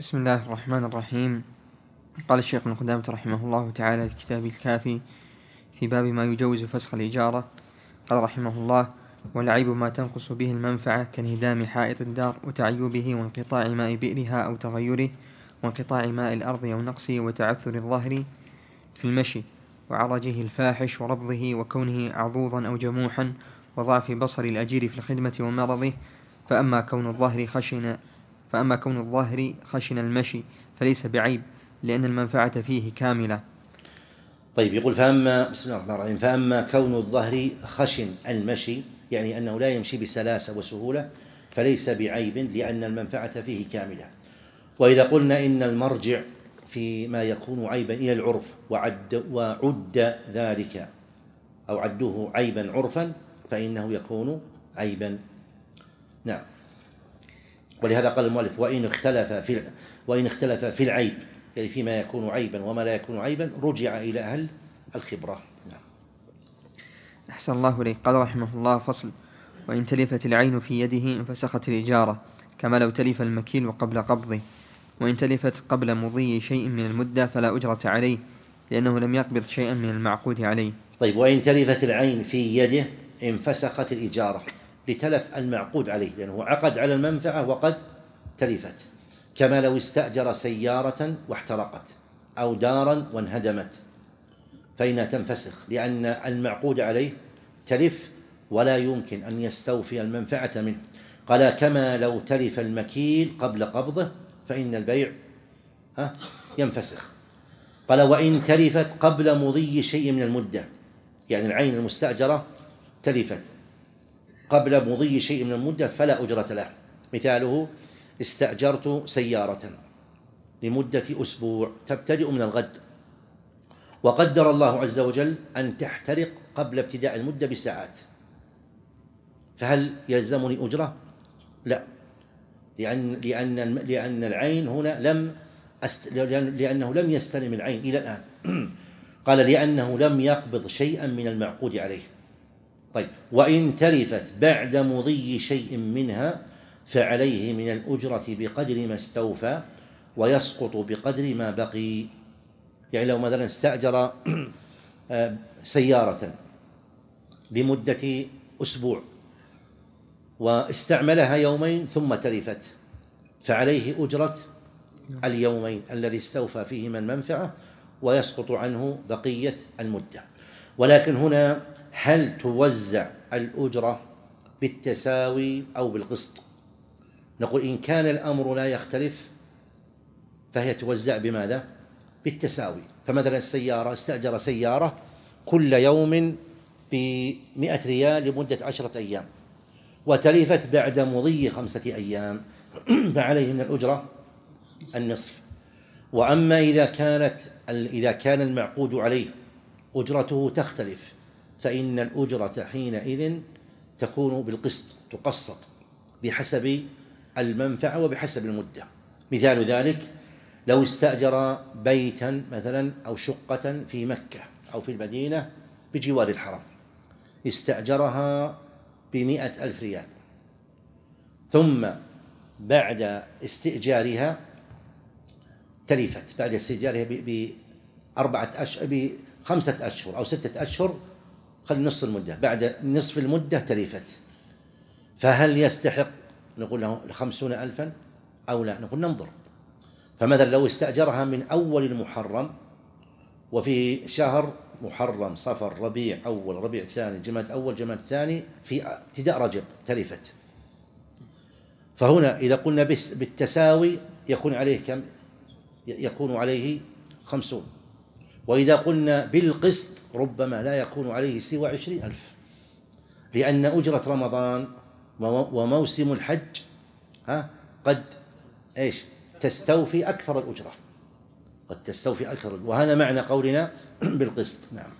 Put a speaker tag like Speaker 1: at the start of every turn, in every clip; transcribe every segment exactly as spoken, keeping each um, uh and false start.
Speaker 1: بسم الله الرحمن الرحيم. قال الشيخ ابن قدامة رحمه الله تعالى في كتابه الكافي في باب ما يجوز فسخ الإجارة، قال رحمه الله: والعيب ما تنقص به المنفعة كانهدام حائط الدار وتعيبه وانقطاع ماء بئرها أو تغيره، وانقطاع ماء الأرض أو نقصه، وتعثر الظهر في المشي، وعرجه الفاحش وربضه، وكونه عضوضا أو جموحا، وضعف بصر الأجير في الخدمة ومرضه. فأما كون الظهر خشن فأما كون الظاهر خشن المشي فليس بعيب، لأن المنفعة فيه كاملة.
Speaker 2: طيب، يقول فأما بسم الله الرحمن الرحيم فأما كون الظهر خشن المشي، يعني أنه لا يمشي بسلاسة وسهولة، فليس بعيب لأن المنفعة فيه كاملة. وإذا قلنا إن المرجع فيما يكون عيبا إلى العرف وعد, وعد ذلك أو عدوه عيبا عرفا فإنه يكون عيبا. نعم. ولهذا قال المؤلف: وإن اختلف في وإن اختلف في العيب، يعني فيما يكون عيبا وما لا يكون عيبا، رجع إلى أهل الخبرة. نعم.
Speaker 1: أحسن الله إليك. قال رحمه الله: فصل: وإن تلفت العين في يده انفسخت الإجارة، كما لو تلف المكيل قبل قبضه. وإن تلفت قبل مضي شيء من المدة فلا أجرة عليه، لأنه لم يقبض شيئا من المعقود عليه.
Speaker 2: طيب، وإن تلفت العين في يده انفسخت الإجارة لتلف المعقود عليه، لأنه عقد على المنفعة وقد تلفت، كما لو استأجر سيارة واحترقت أو دارا وانهدمت، فإنها تنفسخ لأن المعقود عليه تلف ولا يمكن أن يستوفي المنفعة منه. قال: كما لو تلف المكيل قبل قبضه فإن البيع ينفسخ. قال: وإن تلفت قبل مضي شيء من المدة، يعني العين المستأجرة تلفت قبل مضي شيء من المدة فلا أجرة له. مثاله: استأجرت سيارة لمدة أسبوع تبتدئ من الغد، وقدر الله عز وجل أن تحترق قبل ابتداء المدة بساعات، فهل يلزمني أجرة؟ لا، لأن لأن لأن العين هنا لم أست... لأنه لم يستلم العين إلى الآن. قال: لأنه لم يقبض شيئا من المعقود عليه. طيب، وإن تلفت بعد مضي شيء منها فعليه من الأجرة بقدر ما استوفى، ويسقط بقدر ما بقي. يعني لو مثلا استأجر سيارة لمدة أسبوع واستعملها يومين ثم تلفت، فعليه أجرة اليومين الذي استوفى فيهما المنفعة، ويسقط عنه بقية المدة. ولكن هنا هل توزع الأجرة بالتساوي أو بالقسط؟ نقول إن كان الأمر لا يختلف فهي توزع بماذا؟ بالتساوي. فمثلا السيارة استأجر سيارة كل يوم بمئة ريال لمدة عشرة أيام، وتلفت بعد مضي خمسة أيام، فعليه من الأجرة النصف. وأما إذا كانت إذا كان المعقود عليه أجرته تختلف، فإن الأجرة حينئذ تكون بالقسط، تقسط بحسب المنفعة وبحسب المدة. مثال ذلك: لو استأجر بيتا مثلا أو شقة في مكة أو في المدينة بجوار الحرم، استأجرها بمئة ألف ريال، ثم بعد استئجارها تلفت، بعد استئجارها بأربعة أشهر بخمسة أشهر أو ستة أشهر، خل نصف المدة، بعد نصف المدة تلفت، فهل يستحق نقول له خمسون ألفا أو لا؟ نقول ننظر. فمثلا لو استأجرها من أول المحرم، وفي شهر محرم صفر ربيع أول ربيع ثاني جماد أول جماد ثاني في ابتداء رجب، تلفت. فهنا إذا قلنا بالتساوي يكون عليه كم؟ يكون عليه خمسون. وإذا قلنا بالقسط ربما لا يكون عليه سوى عشرين ألف، لأن أجرة رمضان وموسم الحج ها قد إيش تستوفي أكثر الأجرة، قد تستوفي أكثر، وهذا معنى قولنا بالقسط. نعم.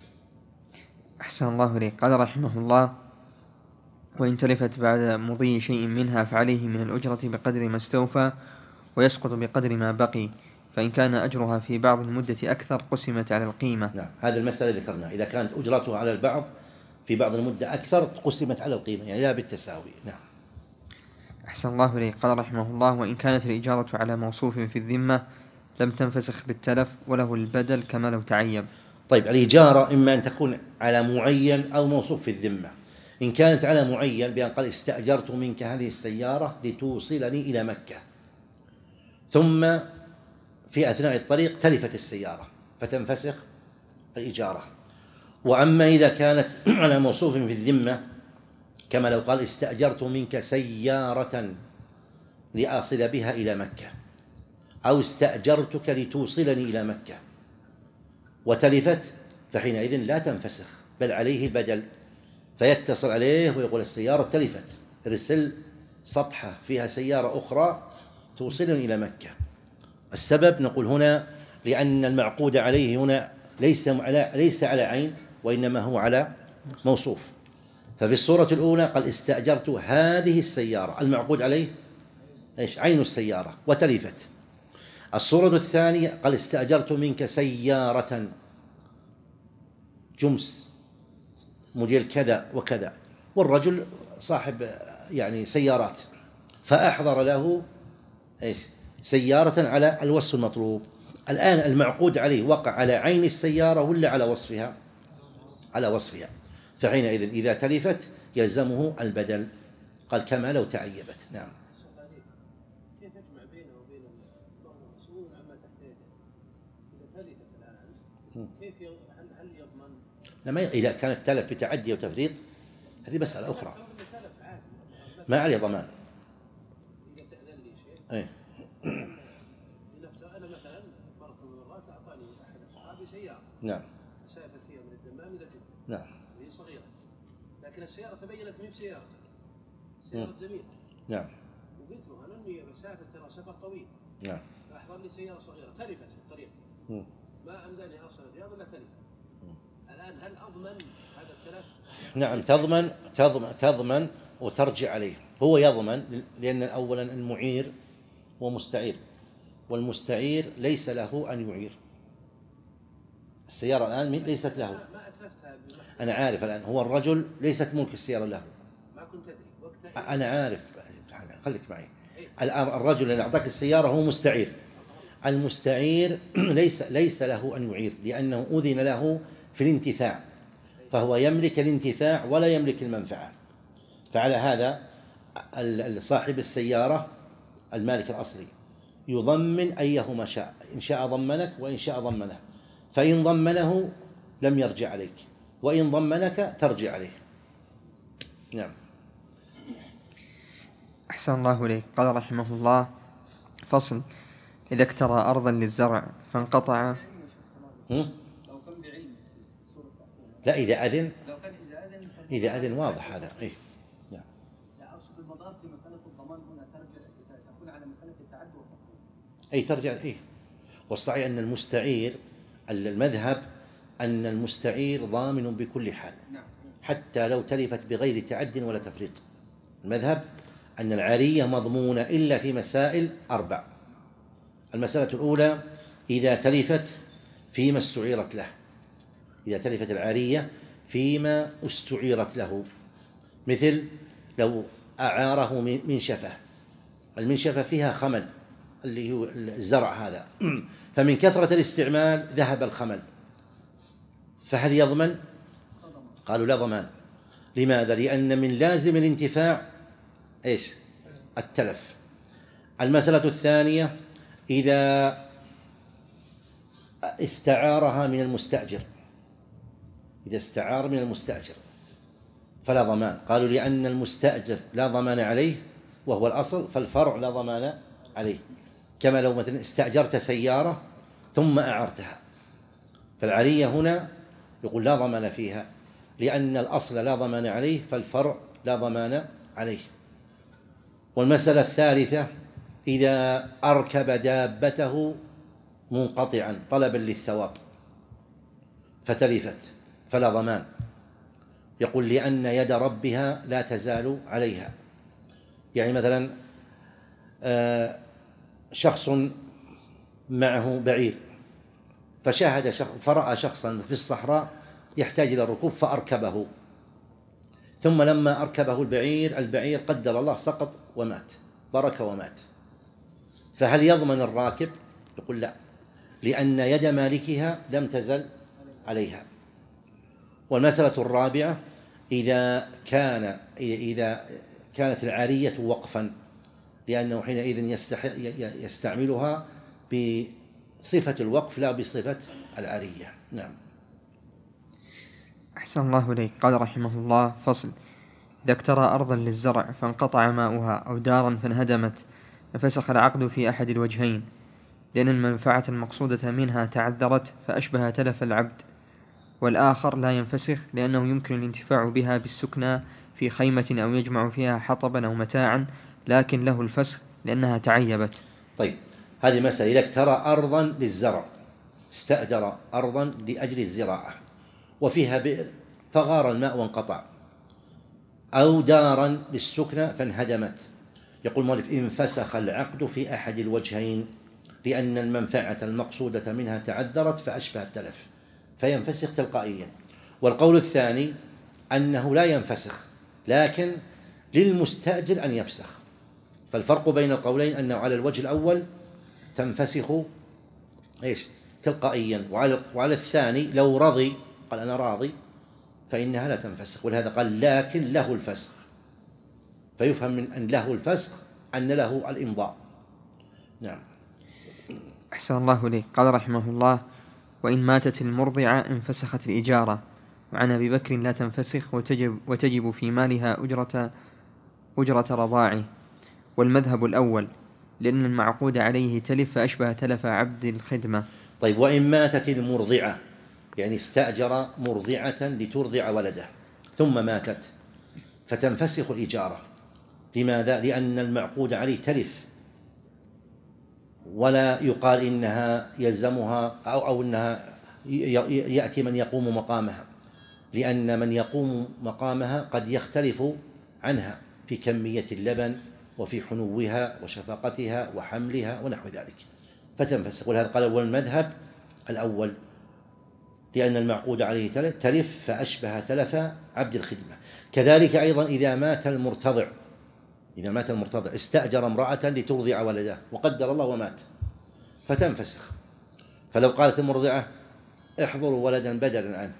Speaker 1: أحسن الله إليك. قال رحمه الله: وإن تلفت بعد مضي شيء منها فعليه من الأجرة بقدر ما استوفى، ويسقط بقدر ما بقي. فإن كان أجرها في بعض المدة أكثر قسمت على القيمة.
Speaker 2: نعم، هذه المسألة ذكرناها، إذا كانت أجرتها على البعض في بعض المدة أكثر قسمت على القيمة، يعني لا بالتساوي. نعم.
Speaker 1: أحسن الله إليك. قال رحمه الله: وإن كانت الإجارة على موصوف في الذمة لم تنفسخ بالتلف وله البدل كما لو تعيب.
Speaker 2: طيب، الإجارة إما أن تكون على معين أو موصوف في الذمة. إن كانت على معين بأن قال استأجرت منك هذه السيارة لتوصلني إلى مكة، ثم في أثناء الطريق تلفت السيارة فتنفسخ الإجارة. وأما إذا كانت على موصوف في الذمة كما لو قال استأجرت منك سيارة لأصل بها إلى مكة، أو استأجرتك لتوصلني إلى مكة، وتلفت، فحينئذ لا تنفسخ بل عليه البدل، فيتصل عليه ويقول السيارة تلفت، ارسل سطحة فيها سيارة أخرى توصلني إلى مكة. السبب نقول هنا لأن المعقود عليه هنا ليس على ليس على عين، وإنما هو على موصوف. ففي الصورة الأولى قال استأجرت هذه السيارة، المعقود عليه إيش؟ عين السيارة وتلفت. الصورة الثانية قال استأجرت منك سيارة جمس موديل كذا وكذا، والرجل صاحب يعني سيارات، فأحضر له إيش؟ سيارة على الوصف المطلوب. الآن المعقود عليه وقع على عين السيارة ولا على وصفها؟ على وصفها، فحينئذ إذا تلفت يلزمه البدل. قال كما لو تعيبت. نعم.
Speaker 3: كيف يجمع بينه وبين المسؤول عما تحت يده؟ إذا تلفت الآن كيف هل هل يضمن؟
Speaker 2: لما إذا كانت تلف بتعدي وتفريط هذه مسألة أخرى، ما عليه ضمان.
Speaker 3: إذا تأذن لي شيء.
Speaker 2: أي.
Speaker 3: أنا مثلا مرة من المرات أعطاني أحد أصحابي سيارة.
Speaker 2: نعم.
Speaker 3: سافر فيها من الدمام إلى جدة.
Speaker 2: نعم.
Speaker 3: وهي صغيرة، لكن السيارة تبينت ما هي بسيارته، سيارة زميل.
Speaker 2: نعم.
Speaker 3: وقلت له أنا إني بسافر ترى سفر طويل.
Speaker 2: نعم.
Speaker 3: فأحضر لي سيارة صغيرة تلفت في الطريق.
Speaker 2: مم.
Speaker 3: ما أمداني أوصل الرياض إلا تلف. الآن هل أضمن هذا التلف؟
Speaker 2: نعم، تضمن تضمن تضمن وترجع عليه. هو يضمن لأن أولا المعير هو مستعير، والمستعير ليس له أن يعير. السيارة الآن ليست له.
Speaker 3: ما أتلفتها.
Speaker 2: أنا عارف الآن هو الرجل ليست ملك السيارة له.
Speaker 3: ما كنت أدري وقتها.
Speaker 2: أنا عارف، خليك معي. الآن الرجل اللي أعطاك السيارة هو مستعير. المستعير ليس ليس له أن يعير لأنه أذن له في الانتفاع، فهو يملك الانتفاع ولا يملك المنفعة. فعلى هذا صاحب السيارة المالك الأصلي يضمن أيهما شاء، إن شاء ضمنك وإن شاء ضمنه، فإن ضمنه لم يرجع عليك، وإن ضمنك ترجع عليه. نعم.
Speaker 1: أحسن الله إليك. قال رحمه الله: فصل: إذا اكترى أرضا للزرع فانقطع.
Speaker 2: هم؟ لا، إذا أذن إذا أذن واضح هذا. إيه. نعم.
Speaker 4: لا، أقصد المضار في مسألة الضمان هنا ترجع تكون على مسألة التعدي والتقويم.
Speaker 2: أي ترجع. إيه. والصحيح أن المستعير، المذهب أن المستعير ضامن بكل حال حتى لو تلفت بغير تعد ولا تفريط. المذهب أن العارية مضمونة إلا في مسائل أربع. المسألة الأولى إذا تلفت فيما استعيرت له، إذا تلفت العارية فيما استعيرت له، مثل لو أعاره منشفة، المنشفة فيها خمل اللي هو الزرع هذا، فمن كثرة الاستعمال ذهب الخمل، فهل يضمن؟ قالوا لا ضمان. لماذا؟ لأن من لازم الانتفاع إيش؟ التلف. المسألة الثانية إذا استعارها من المستأجر، إذا استعار من المستأجر فلا ضمان. قالوا لأن المستأجر لا ضمان عليه وهو الأصل، فالفرع لا ضمان عليه. كما لو مثلا استأجرت سيارة ثم أعرتها، فالعارية هنا يقول لا ضمان فيها لأن الأصل لا ضمان عليه، فالفرع لا ضمان عليه. والمسألة الثالثة إذا أركب دابته منقطعا طلبا للثواب فتلفت فلا ضمان، يقول لأن يد ربها لا تزال عليها. يعني مثلا شخص معه بعير فشاهد شخص فرأى شخصا في الصحراء يحتاج إلى الركوب فأركبه، ثم لما أركبه البعير البعير قدر الله سقط ومات، برك ومات، فهل يضمن الراكب؟ يقول لا، لأن يد مالكها لم تزل عليها. والمسألة الرابعة إذا كان إذا كانت العارية وقفا، لأنه حينئذ يستعملها بصفة الوقف لا بصفة العارية. نعم.
Speaker 1: أحسن الله إليك. قال رحمه الله: فصل: إذا اكترى أرضا للزرع فانقطع ماؤها أو دارا فانهدمت ففسخ العقد في أحد الوجهين، لأن المنفعة المقصودة منها تعذرت فأشبه تلف العبد. والآخر لا ينفسخ لأنه يمكن الانتفاع بها بالسكنى في خيمة أو يجمع فيها حطبا أو متاعا، لكن له الفسخ لأنها تعيبت.
Speaker 2: طيب، هذه مسألة. إذا اكترى أرضا للزرع، استأجر أرضا لأجل الزراعة وفيها بئر فغار الماء وانقطع، أو دارا للسكنى فانهدمت، يقول المؤلف: انفسخ العقد في أحد الوجهين، لأن المنفعة المقصودة منها تعذرت فأشبه التلف، فينفسخ تلقائيا. والقول الثاني أنه لا ينفسخ، لكن للمستأجر أن يفسخ. فالفرق بين القولين أنه على الوجه الأول تنفسخ إيش تلقائيا، وعلى وعلى الثاني لو رضي قال أنا راضي فإنها لا تنفسخ. ولهذا قال لكن له الفسخ، فيفهم من أن له الفسخ أن له الإمضاء. نعم.
Speaker 1: أحسن الله إليك. قال رحمه الله: وإن ماتت المرضعة انفسخت الإجارة. وعن أبي بكر لا تنفسخ وتجب, وتجب في مالها أجرة, أجرة رضاعه. والمذهب الأول، لأن المعقود عليه تلف فأشبه تلف عبد الخدمة.
Speaker 2: طيب، وإن ماتت المرضعة، يعني استأجر مرضعة لترضع ولده ثم ماتت فتنفسخ الإجارة. لماذا؟ لأن المعقود عليه تلف، ولا يقال إنها يلزمها أو, أو إنها يأتي من يقوم مقامها، لأن من يقوم مقامها قد يختلف عنها في كمية اللبن وفي حنوها وشفقتها وحملها ونحو ذلك، فتنفسخ. ولهذا قال: والمذهب الأول، لأن المعقود عليه تلف فأشبه تلف عبد الخدمة. كذلك أيضا إذا مات المرتضع، إذا مات المرتضع استأجر امرأة لترضع ولده وقدر الله ومات فتنفسخ. فلو قالت المرضعة: احضروا ولدا بدلا عنه،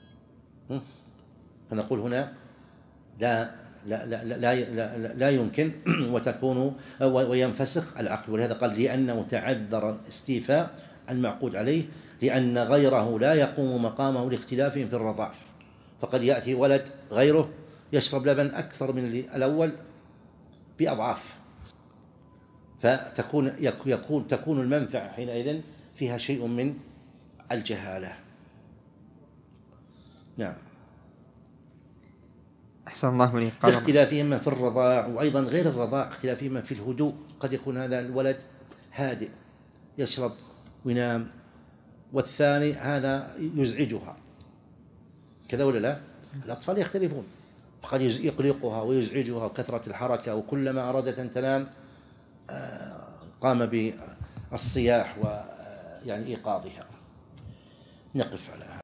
Speaker 2: فنقول هنا لا لا لا لا, لا, لا يمكن وتكون وينفسخ العقد. ولهذا قال: لأنه تعذر استيفاء المعقود عليه، لأن غيره لا يقوم مقامه لاختلافهم في الرضاع، فقد يأتي ولد غيره يشرب لبن أكثر من الأول بأضعاف، فتكون يكون تكون المنفعة حينئذ فيها شيء من الجهالة. نعم.
Speaker 1: أحسن الله إليك.
Speaker 2: اختلافهم في الرضاع، وأيضا غير الرضاع اختلافهم في الهدوء. قد يكون هذا الولد هادئ يشرب وينام، والثاني هذا يزعجها، كذا ولا لا؟ الأطفال يختلفون، فقد يقلقها ويزعجها وكثرة الحركة، وكلما أرادت أن تنام قام بالصياح ويعني إيقاظها. نقف على